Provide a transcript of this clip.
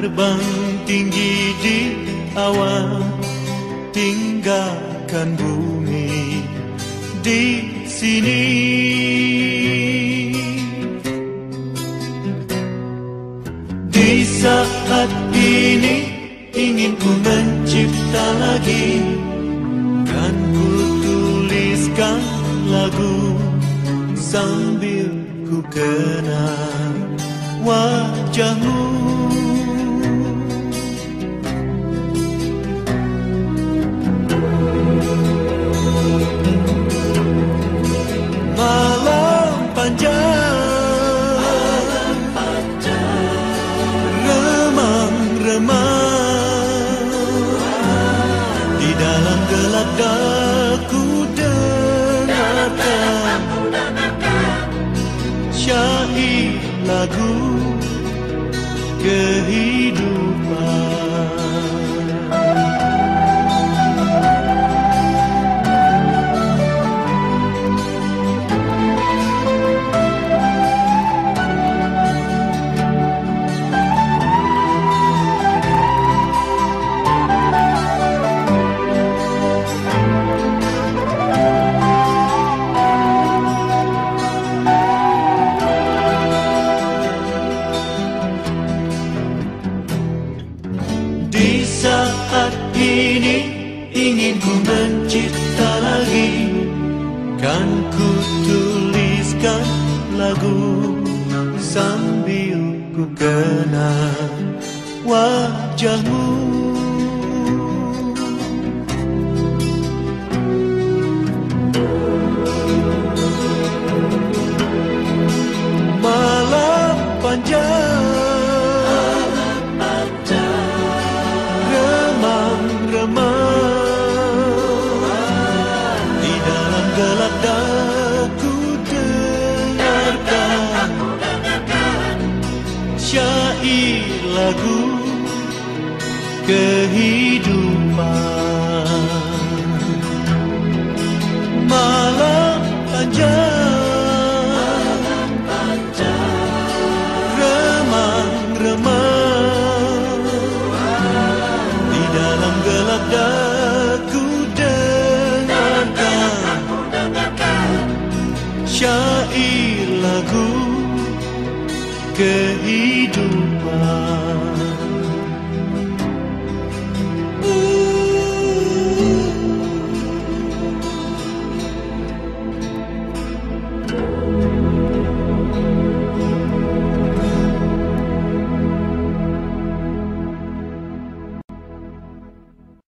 terbang tinggi di awan, tinggalkan bumi di sini. Di saat ini ingin ku mencipta lagi, kan ku tuliskan lagu sambil ku kenang wajahmu. Malam panjang, remang-remang, di dalam gelap daku dengarkan syair lagu kehidupan. Di saat ini ingin ku mencipta lagi, kan ku tuliskan lagu sambil ku kenang wajahmu. Malam panjang, di dalam gelap daku dengarkan syair lagu kehidupan. Malam panjang, remang-remang, di dalam gelap daku dengarkan syair lagu kehidupan.